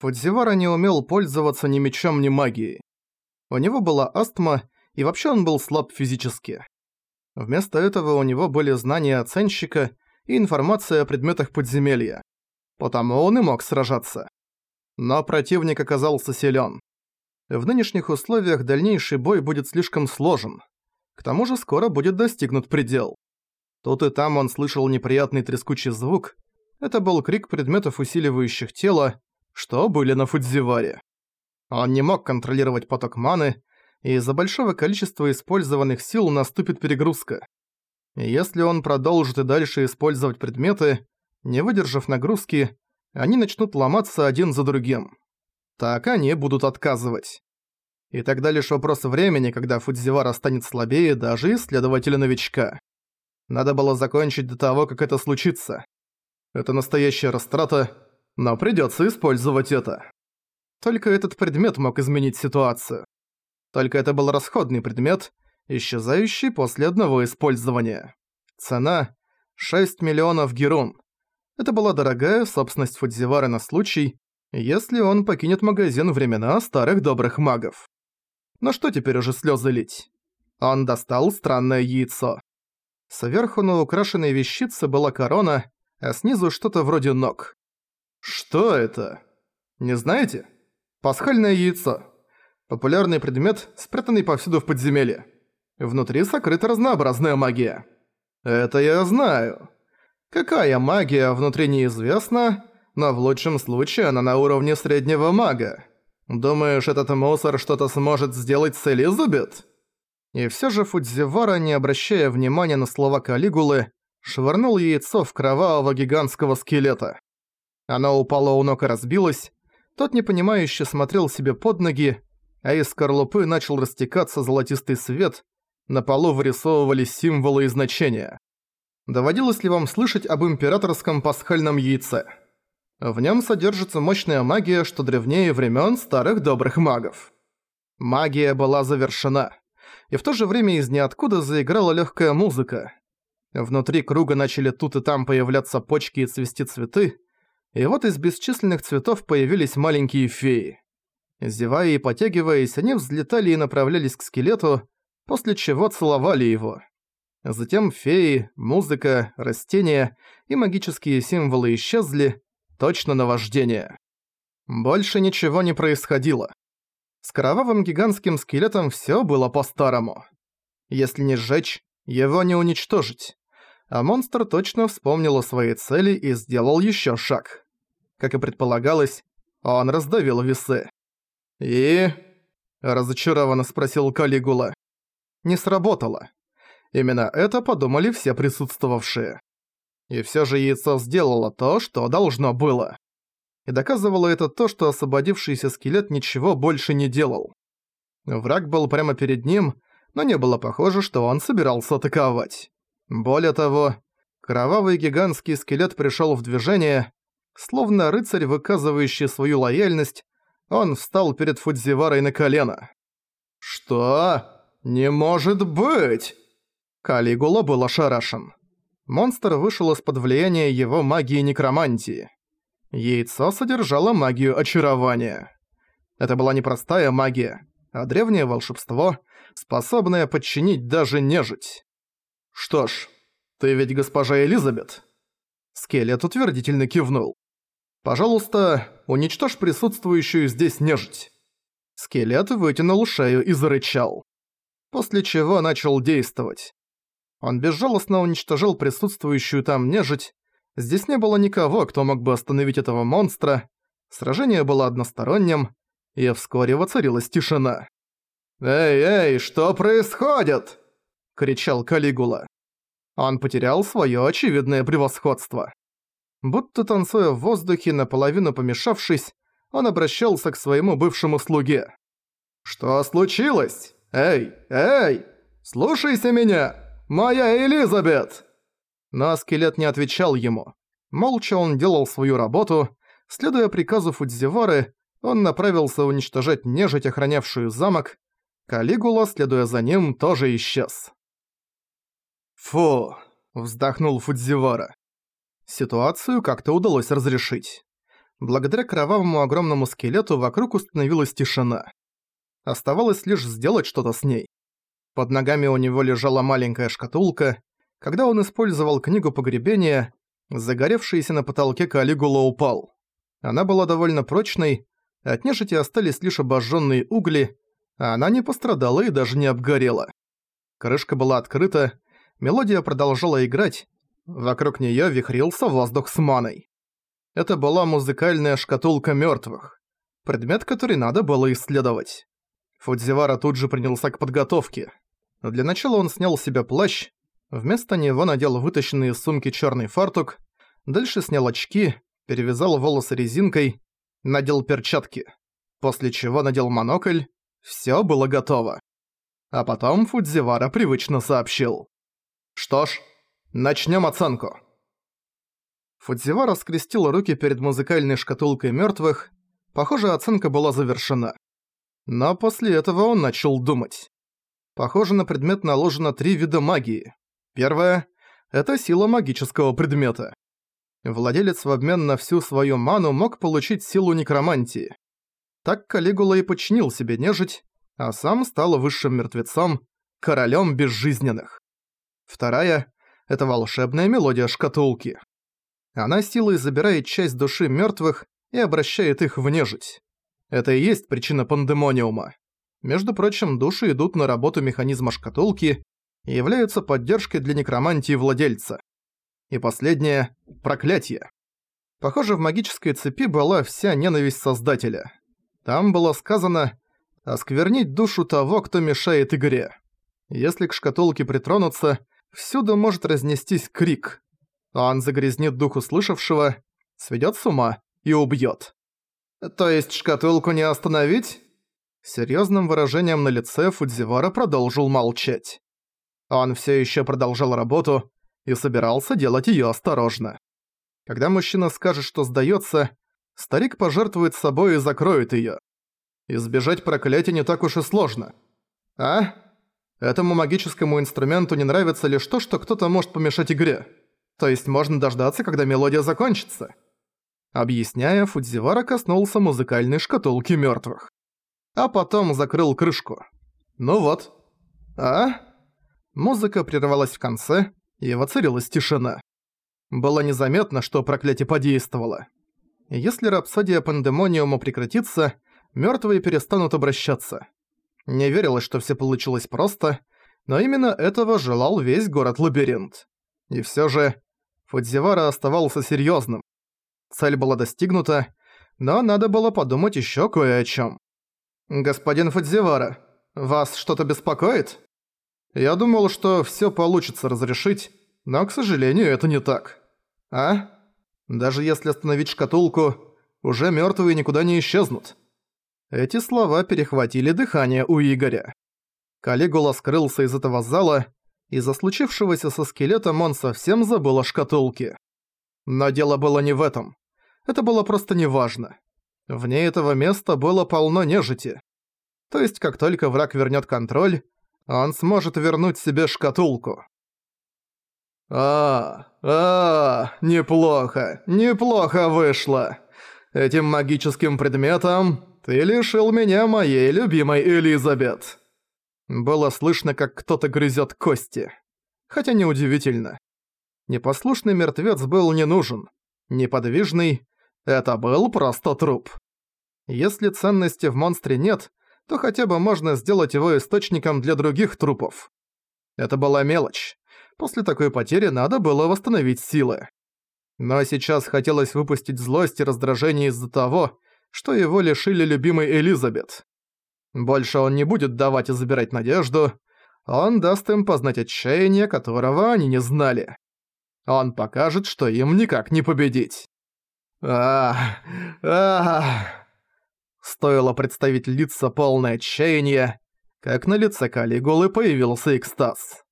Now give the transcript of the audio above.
Фудзивара не умел пользоваться ни мечом, ни магией. У него была астма, и вообще он был слаб физически. Вместо этого у него были знания оценщика и информация о предметах подземелья. Потому он и мог сражаться. Но противник оказался силен. В нынешних условиях дальнейший бой будет слишком сложен. К тому же скоро будет достигнут предел. Тут и там он слышал неприятный трескучий звук. Это был крик предметов, усиливающих тело, что были на Фудзиваре. Он не мог контролировать поток маны, и из-за большого количества использованных сил наступит перегрузка. И если он продолжит и дальше использовать предметы, не выдержав нагрузки, они начнут ломаться один за другим. Так они будут отказывать. И тогда лишь вопрос времени, когда Фудзивара станет слабее даже исследователя-новичка. Надо было закончить до того, как это случится. Это настоящая растрата, но придётся использовать это. Только этот предмет мог изменить ситуацию. Только это был расходный предмет, исчезающий после одного использования. Цена – 6 миллионов герун. Это была дорогая собственность Фудзивары на случай, если он покинет магазин времена старых добрых магов. Но что теперь уже слёзы лить? Он достал странное яйцо. Сверху на украшенной вещице была корона, а снизу что-то вроде ног. Что это? Не знаете? Пасхальное яйцо. Популярный предмет, спрятанный повсюду в подземелье. Внутри сокрыта разнообразная магия. Это я знаю. Какая магия внутри неизвестна, но в лучшем случае она на уровне среднего мага. Думаешь, этот мусор что-то сможет сделать с Элизабет? И всё же Фудзивара, не обращая внимания на слова Калигулы, швырнул яйцо в кровавого гигантского скелета. Оно упало у ног и разбилось. Тот непонимающе смотрел себе под ноги, а из скорлупы начал растекаться золотистый свет, на полу вырисовывались символы и значения. Доводилось ли вам слышать об императорском пасхальном яйце? В нём содержится мощная магия, что древнее времён старых добрых магов. Магия была завершена, и в то же время из ниоткуда заиграла лёгкая музыка. Внутри круга начали тут и там появляться почки и цвести цветы, и вот из бесчисленных цветов появились маленькие феи. Зевая и потягиваясь, они взлетали и направлялись к скелету, после чего целовали его. Затем феи, музыка, растения и магические символы исчезли, точно наваждение. Больше ничего не происходило. С кровавым гигантским скелетом всё было по-старому. Если не сжечь, его не уничтожить. А монстр точно вспомнил о своей цели и сделал ещё шаг. Как и предполагалось, он раздавил весы. «И?» – разочарованно спросил Калигула. Не сработало. Именно это подумали все присутствовавшие. И всё же яйцо сделало то, что должно было. И доказывало это то, что освободившийся скелет ничего больше не делал. Враг был прямо перед ним, но не было похоже, что он собирался атаковать. Более того, кровавый гигантский скелет пришёл в движение, словно рыцарь, выказывающий свою лояльность, он встал перед Фудзиварой на колено. «Что? Не может быть!» Калигула был ошарашен. Монстр вышел из-под влияния его магии некромантии. Яйцо содержало магию очарования. Это была не простая магия, а древнее волшебство, способное подчинить даже нежить. «Что ж, ты ведь госпожа Элизабет?» Скелет утвердительно кивнул. «Пожалуйста, уничтожь присутствующую здесь нежить». Скелет вытянул шею и зарычал. После чего начал действовать. Он безжалостно уничтожил присутствующую там нежить. Здесь не было никого, кто мог бы остановить этого монстра. Сражение было односторонним, и вскоре воцарилась тишина. «Эй, что происходит?» – кричал Калигула. Он потерял своё очевидное превосходство. Будто танцуя в воздухе, наполовину помешавшись, он обращался к своему бывшему слуге. «Что случилось? Эй, слушайся меня! Моя Элизабет!» Но скелет не отвечал ему. Молча он делал свою работу. Следуя приказу Фудзивары, он направился уничтожать нежить, охранявшую замок. Калигула, следуя за ним, тоже исчез. «Фу!» – вздохнул Фудзивара. Ситуацию как-то удалось разрешить. Благодаря кровавому огромному скелету вокруг установилась тишина. Оставалось лишь сделать что-то с ней. Под ногами у него лежала маленькая шкатулка. Когда он использовал книгу погребения, загоревшийся на потолке Калигула упал. Она была довольно прочной, от нежити остались лишь обожженные угли, а она не пострадала и даже не обгорела. Крышка была открыта, мелодия продолжала играть, вокруг неё вихрился воздух с маной. Это была музыкальная шкатулка мёртвых, предмет, который надо было исследовать. Фудзивара тут же принялся к подготовке. Но для начала он снял с себя плащ, вместо него надел вытащенный из сумки чёрный фартук, дальше снял очки, перевязал волосы резинкой, надел перчатки, после чего надел монокль. Всё было готово. А потом Фудзивара привычно сообщил: «Что ж, начнём оценку». Фудзивара скрестил руки перед музыкальной шкатулкой мёртвых. Похоже, оценка была завершена. Но после этого он начал думать. Похоже, на предмет наложено 3 вида магии. Первое – это сила магического предмета. Владелец в обмен на всю свою ману мог получить силу некромантии. Так Калигула и подчинил себе нежить, а сам стал высшим мертвецом, королем безжизненных. Вторая – это волшебная мелодия шкатулки. Она силой забирает часть души мертвых и обращает их в нежить. Это и есть причина пандемониума. Между прочим, души идут на работу механизма шкатулки и являются поддержкой для некромантии владельца. И последнее – проклятие. Похоже, в магической цепи была вся ненависть Создателя. Там было сказано «осквернить душу того, кто мешает игре». Если к шкатулке притронуться, всюду может разнестись крик. Он загрязнит дух услышавшего, сведёт с ума и убьёт. «То есть шкатулку не остановить?» С серьёзным выражением на лице Фудзивара продолжил молчать. Он всё ещё продолжал работу и собирался делать её осторожно. Когда мужчина скажет, что сдаётся, старик пожертвует собой и закроет её. Избежать проклятия не так уж и сложно. А? Этому магическому инструменту не нравится лишь то, что кто-то может помешать игре. То есть можно дождаться, когда мелодия закончится. Объясняя, Фудзивара коснулся музыкальной шкатулки мёртвых. А потом закрыл крышку. Ну вот. А? Музыка прервалась в конце, и воцарилась тишина. Было незаметно, что проклятие подействовало. Если рапсодия пандемониума прекратится, мёртвые перестанут обращаться. Не верилось, что всё получилось просто, но именно этого желал весь город-лабиринт. И всё же Фудзивара оставался серьёзным. Цель была достигнута, но надо было подумать ещё кое о чём. «Господин Фудзивара, вас что-то беспокоит? Я думал, что всё получится разрешить, но, к сожалению, это не так. А? Даже если остановить шкатулку, уже мёртвые никуда не исчезнут». Эти слова перехватили дыхание у Игоря. Калигула скрылся из этого зала, из-за случившегося со скелетом он совсем забыл о шкатулке. Но дело было не в этом. Это было просто неважно. Вне этого места было полно нежити. То есть, как только враг вернёт контроль, он сможет вернуть себе шкатулку. Неплохо, неплохо вышло. Этим магическим предметом ты лишил меня моей любимой Элизабет. Было слышно, как кто-то грызёт кости. Хотя неудивительно. Непослушный мертвец был не нужен. Неподвижный — это был просто труп. Если ценности в монстре нет, то хотя бы можно сделать его источником для других трупов. Это была мелочь. После такой потери надо было восстановить силы. Но сейчас хотелось выпустить злость и раздражение из-за того, что его лишили любимой Элизабет. Больше он не будет давать и забирать надежду, он даст им познать отчаяние, которого они не знали. Он покажет, что им никак не победить. Стоило представить лица полное отчаяния, как на лице Калигулы появился экстаз.